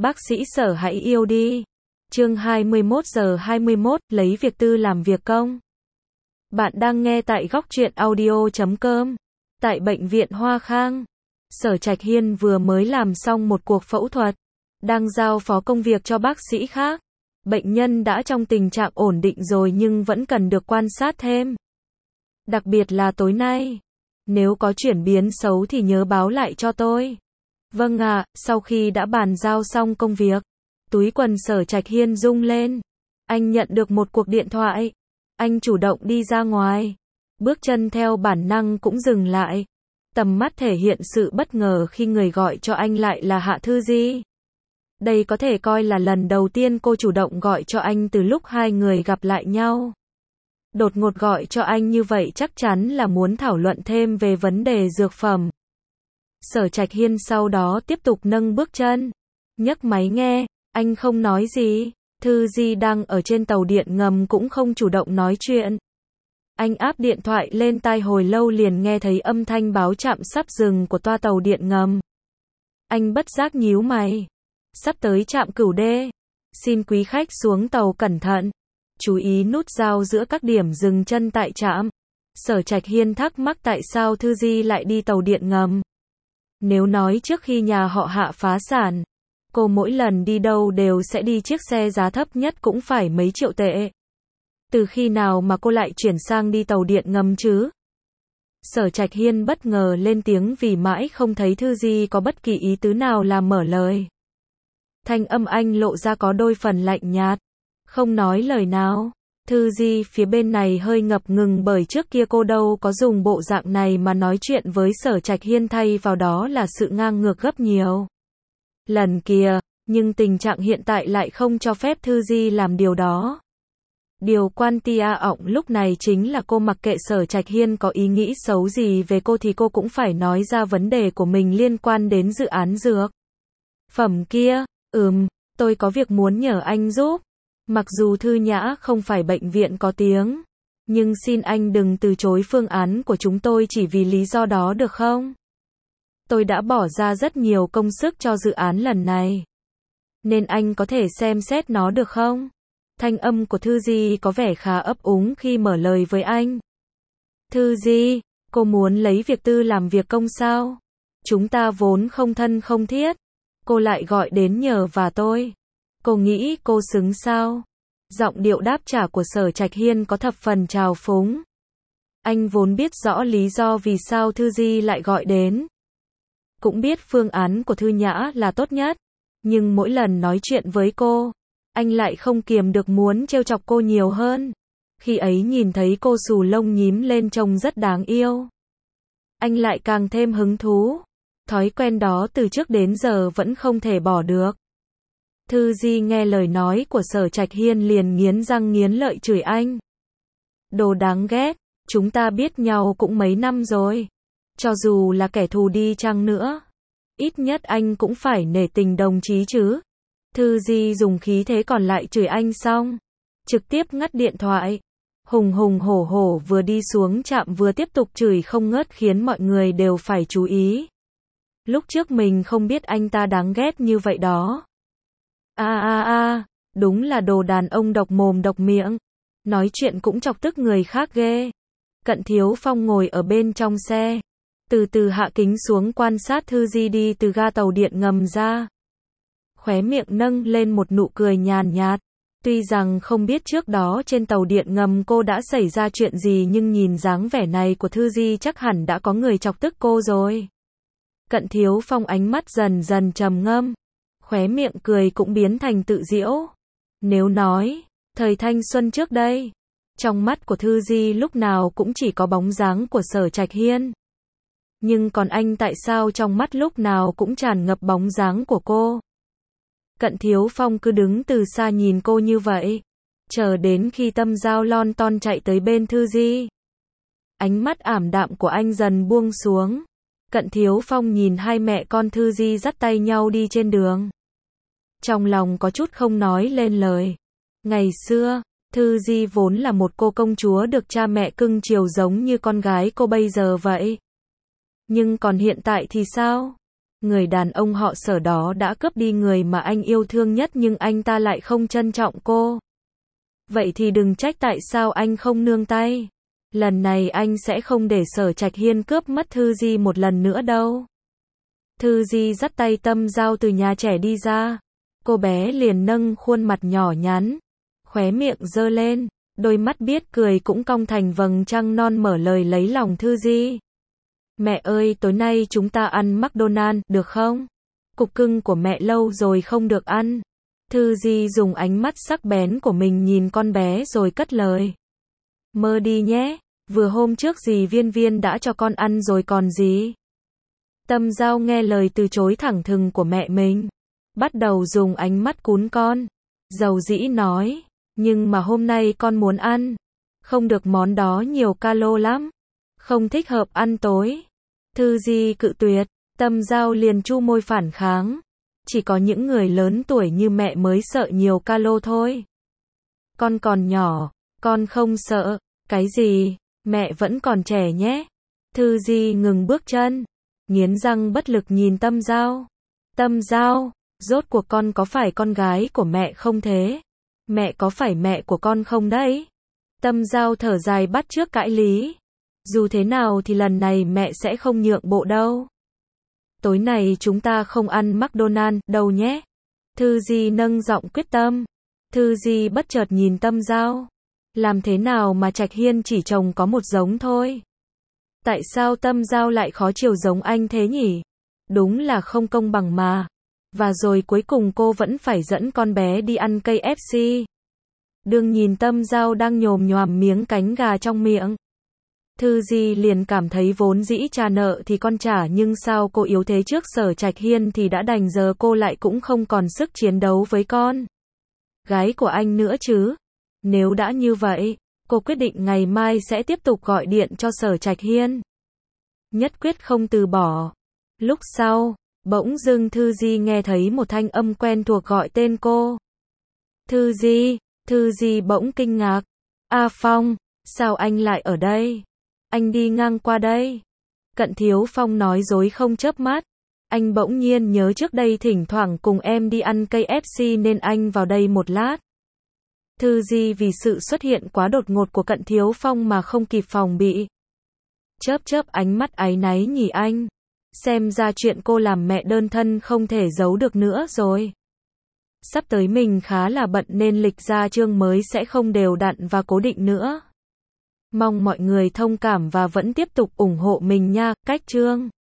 Bác sĩ Sở hãy yêu đi. Chương 21 giờ 21, lấy việc tư làm việc công. Bạn đang nghe tại góc truyện audio.com. Tại bệnh viện Hoa Khang, Sở Trạch Hiên vừa mới làm xong một cuộc phẫu thuật, đang giao phó công việc cho bác sĩ khác. Bệnh nhân đã trong tình trạng ổn định rồi nhưng vẫn cần được quan sát thêm. Đặc biệt là tối nay. Nếu có chuyển biến xấu thì nhớ báo lại cho tôi. Vâng ạ. Sau khi đã bàn giao xong công việc, túi quần Sở Trạch Hiên rung lên. Anh nhận được một cuộc điện thoại. Anh chủ động đi ra ngoài. Bước chân theo bản năng cũng dừng lại. Tầm mắt thể hiện sự bất ngờ khi người gọi cho anh lại là Hạ Thư Di. Đây có thể coi là lần đầu tiên cô chủ động gọi cho anh từ lúc hai người gặp lại nhau. Đột ngột gọi cho anh như vậy chắc chắn là muốn thảo luận thêm về vấn đề dược phẩm. Sở Trạch Hiên sau đó tiếp tục nâng bước chân. Nhấc máy nghe, anh không nói gì. Thư Di đang ở trên tàu điện ngầm cũng không chủ động nói chuyện. Anh áp điện thoại lên tai hồi lâu liền nghe thấy âm thanh báo trạm sắp dừng của toa tàu điện ngầm. Anh bất giác nhíu mày. Sắp tới trạm Cửu Đê. Xin quý khách xuống tàu cẩn thận. Chú ý nút giao giữa các điểm dừng chân tại trạm. Sở Trạch Hiên thắc mắc tại sao Thư Di lại đi tàu điện ngầm. Nếu nói trước khi nhà họ Hạ phá sản, cô mỗi lần đi đâu đều sẽ đi chiếc xe giá thấp nhất cũng phải mấy triệu tệ. Từ khi nào mà cô lại chuyển sang đi tàu điện ngầm chứ? Sở Trạch Hiên bất ngờ lên tiếng vì mãi không thấy Thư Di có bất kỳ ý tứ nào làm mở lời. Thanh âm anh lộ ra có đôi phần lạnh nhạt, không nói lời nào. Thư Di phía bên này hơi ngập ngừng bởi trước kia cô đâu có dùng bộ dạng này mà nói chuyện với Sở Trạch Hiên, thay vào đó là sự ngang ngược gấp nhiều lần kia, nhưng tình trạng hiện tại lại không cho phép Thư Di làm điều đó. Điều quan tia ọng lúc này chính là cô mặc kệ Sở Trạch Hiên có ý nghĩ xấu gì về cô thì cô cũng phải nói ra vấn đề của mình liên quan đến dự án dược phẩm kia. Tôi có việc muốn nhờ anh giúp. Mặc dù Thư Nhã không phải bệnh viện có tiếng, nhưng xin anh đừng từ chối phương án của chúng tôi chỉ vì lý do đó được không? Tôi đã bỏ ra rất nhiều công sức cho dự án lần này, nên anh có thể xem xét nó được không? Thanh âm của Thư Di có vẻ khá ấp úng khi mở lời với anh. Thư Di, cô muốn lấy việc tư làm việc công sao? Chúng ta vốn không thân không thiết. Cô lại gọi đến nhờ vả tôi. Cô nghĩ cô xứng sao? Giọng điệu đáp trả của Sở Trạch Hiên có thập phần trào phúng. Anh vốn biết rõ lý do vì sao Thư Di lại gọi đến. Cũng biết phương án của Thư Nhã là tốt nhất. Nhưng mỗi lần nói chuyện với cô, anh lại không kiềm được muốn trêu chọc cô nhiều hơn. Khi ấy nhìn thấy cô xù lông nhím lên trông rất đáng yêu, anh lại càng thêm hứng thú. Thói quen đó từ trước đến giờ vẫn không thể bỏ được. Thư Di nghe lời nói của Sở Trạch Hiên liền nghiến răng nghiến lợi chửi anh. Đồ đáng ghét, chúng ta biết nhau cũng mấy năm rồi. Cho dù là kẻ thù đi chăng nữa, ít nhất anh cũng phải nể tình đồng chí chứ. Thư Di dùng khí thế còn lại chửi anh xong, trực tiếp ngắt điện thoại. Hùng hùng hổ hổ vừa đi xuống trạm vừa tiếp tục chửi không ngớt khiến mọi người đều phải chú ý. Lúc trước mình không biết anh ta đáng ghét như vậy đó. Đúng là đồ đàn ông độc mồm độc miệng. Nói chuyện cũng chọc tức người khác ghê. Cận Thiếu Phong ngồi ở bên trong xe, từ từ hạ kính xuống quan sát Thư Di đi từ ga tàu điện ngầm ra. Khóe miệng nâng lên một nụ cười nhàn nhạt. Tuy rằng không biết trước đó trên tàu điện ngầm cô đã xảy ra chuyện gì nhưng nhìn dáng vẻ này của Thư Di chắc hẳn đã có người chọc tức cô rồi. Cận Thiếu Phong ánh mắt dần dần trầm ngâm, khóe miệng cười cũng biến thành tự giễu. Nếu nói, thời thanh xuân trước đây, trong mắt của Thư Di lúc nào cũng chỉ có bóng dáng của Sở Trạch Hiên. Nhưng còn anh tại sao trong mắt lúc nào cũng tràn ngập bóng dáng của cô? Cận Thiếu Phong cứ đứng từ xa nhìn cô như vậy, chờ đến khi Tâm Giao lon ton chạy tới bên Thư Di. Ánh mắt ảm đạm của anh dần buông xuống. Cận Thiếu Phong nhìn hai mẹ con Thư Di dắt tay nhau đi trên đường. Trong lòng có chút không nói lên lời. Ngày xưa, Thư Di vốn là một cô công chúa được cha mẹ cưng chiều giống như con gái cô bây giờ vậy. Nhưng còn hiện tại thì sao? Người đàn ông họ Sở đó đã cướp đi người mà anh yêu thương nhất nhưng anh ta lại không trân trọng cô. Vậy thì đừng trách tại sao anh không nương tay. Lần này anh sẽ không để Sở Trạch Hiên cướp mất Thư Di một lần nữa đâu. Thư Di dắt tay Tâm Giao từ nhà trẻ đi ra. Cô bé liền nâng khuôn mặt nhỏ nhắn, khóe miệng giơ lên, đôi mắt biết cười cũng cong thành vầng trăng non mở lời lấy lòng Thư Di. Mẹ ơi, tối nay chúng ta ăn McDonald's, được không? Cục cưng của mẹ lâu rồi không được ăn. Thư Di dùng ánh mắt sắc bén của mình nhìn con bé rồi cất lời. Mơ đi nhé, vừa hôm trước dì Viên Viên đã cho con ăn rồi còn gì. Tâm Giao nghe lời từ chối thẳng thừng của mẹ mình, bắt đầu dùng ánh mắt cún con, dầu dĩ nói, nhưng mà hôm nay con muốn ăn, không được, món đó nhiều calo lắm, không thích hợp ăn tối. Thư Di cự tuyệt, Tâm Giao liền chu môi phản kháng, chỉ có những người lớn tuổi như mẹ mới sợ nhiều calo thôi. Con còn nhỏ, con không sợ. Cái gì, mẹ vẫn còn trẻ nhé. Thư Di ngừng bước chân, nghiến răng bất lực nhìn Tâm Giao. Tâm Giao, rốt cuộc con có phải con gái của mẹ không thế? Mẹ có phải mẹ của con không đấy? Tâm Giao thở dài bắt chước cãi lý. Dù thế nào thì lần này mẹ sẽ không nhượng bộ đâu. Tối này chúng ta không ăn McDonald's đâu nhé. Thư Di nâng giọng quyết tâm. Thư Di bất chợt nhìn Tâm Giao. Làm thế nào mà Trạch Hiên chỉ trông có một giống thôi? Tại sao Tâm Giao lại khó chiều giống anh thế nhỉ? Đúng là không công bằng mà. Và rồi cuối cùng cô vẫn phải dẫn con bé đi ăn KFC. Đừng nhìn Tâm Giao đang nhồm nhoàm miếng cánh gà trong miệng. Thư Di liền cảm thấy vốn dĩ trả nợ thì con trả nhưng sao cô yếu thế trước Sở Trạch Hiên thì đã đành, giờ cô lại cũng không còn sức chiến đấu với con gái của anh nữa chứ. Nếu đã như vậy, cô quyết định ngày mai sẽ tiếp tục gọi điện cho Sở Trạch Hiên. Nhất quyết không từ bỏ. Lúc sau, bỗng dưng Thư Di nghe thấy một thanh âm quen thuộc gọi tên cô. Thư Di, Thư Di bỗng kinh ngạc. A Phong, sao anh lại ở đây? Anh đi ngang qua đây. Cận Thiếu Phong nói dối không chớp mắt. Anh bỗng nhiên nhớ trước đây thỉnh thoảng cùng em đi ăn KFC nên anh vào đây một lát. Thư Di vì sự xuất hiện quá đột ngột của Cận Thiếu Phong mà không kịp phòng bị. Chớp chớp ánh mắt áy náy nhìn anh. Xem ra chuyện cô làm mẹ đơn thân không thể giấu được nữa rồi. Sắp tới mình khá là bận nên lịch ra chương mới sẽ không đều đặn và cố định nữa. Mong mọi người thông cảm và vẫn tiếp tục ủng hộ mình nha. Cách chương